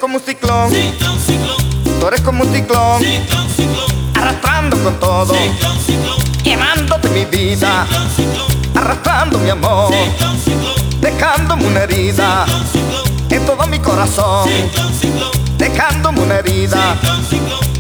como un ciclón, ciclón, ciclón, tú eres como un ciclón, ciclón, ciclón, arrastrando con todo, ciclón, ciclón, llevándote mi vida, ciclón, ciclón, arrastrando mi amor, ciclón, ciclón, dejándome una herida ciclón, ciclón, en todo mi corazón, ciclón, ciclón, dejándome una herida. ciclón, ciclón.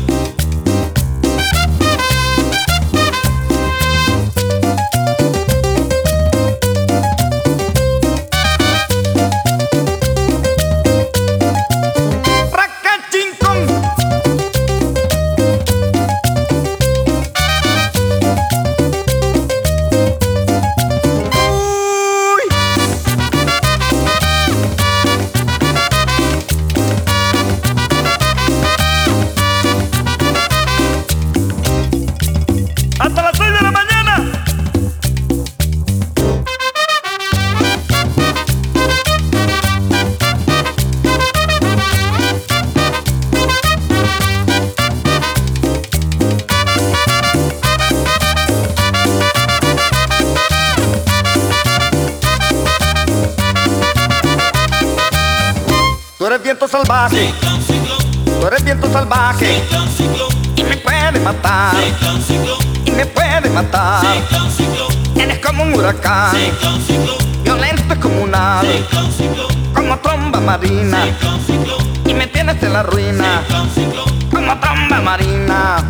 Hasta las 6 de la mañana. Tú eres viento salvaje, Ciclón, ciclón, tú eres viento salvaje ciclón, ciclón, y me puedes matar, ciclón, ciclón, y me puedes matar. ciclón, ciclón, Eres como un huracán, ciclón, ciclón, violento y comunal, ciclón, ciclón, como tromba marina, ciclón, ciclón, y me tienes en la ruina, ciclón, ciclón. como tromba marina.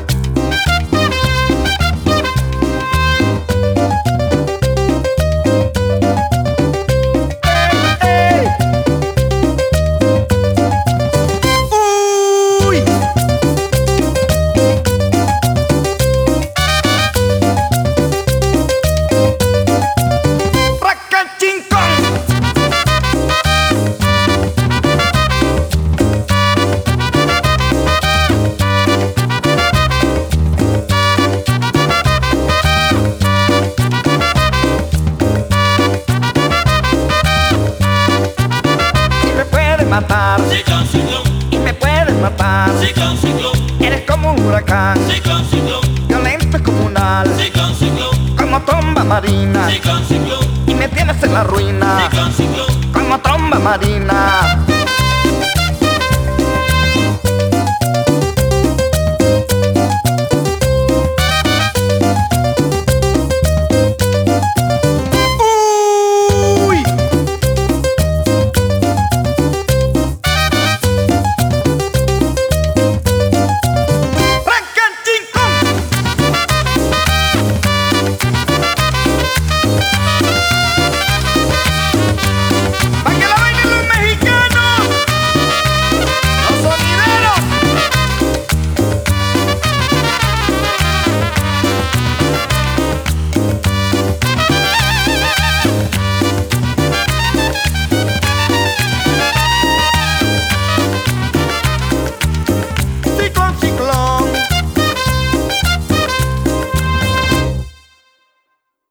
¡Ey! ¡Uy! ¡Racachincón! Matar, Ciclón, ciclón, y me puedes matar. ciclón, ciclón, Eres como un huracán, ciclón, ciclón, violento y comunal, ciclón, ciclón, como tromba marina, ciclón, ciclón, y me tienes en la ruina, ciclón, ciclón. como tromba marina.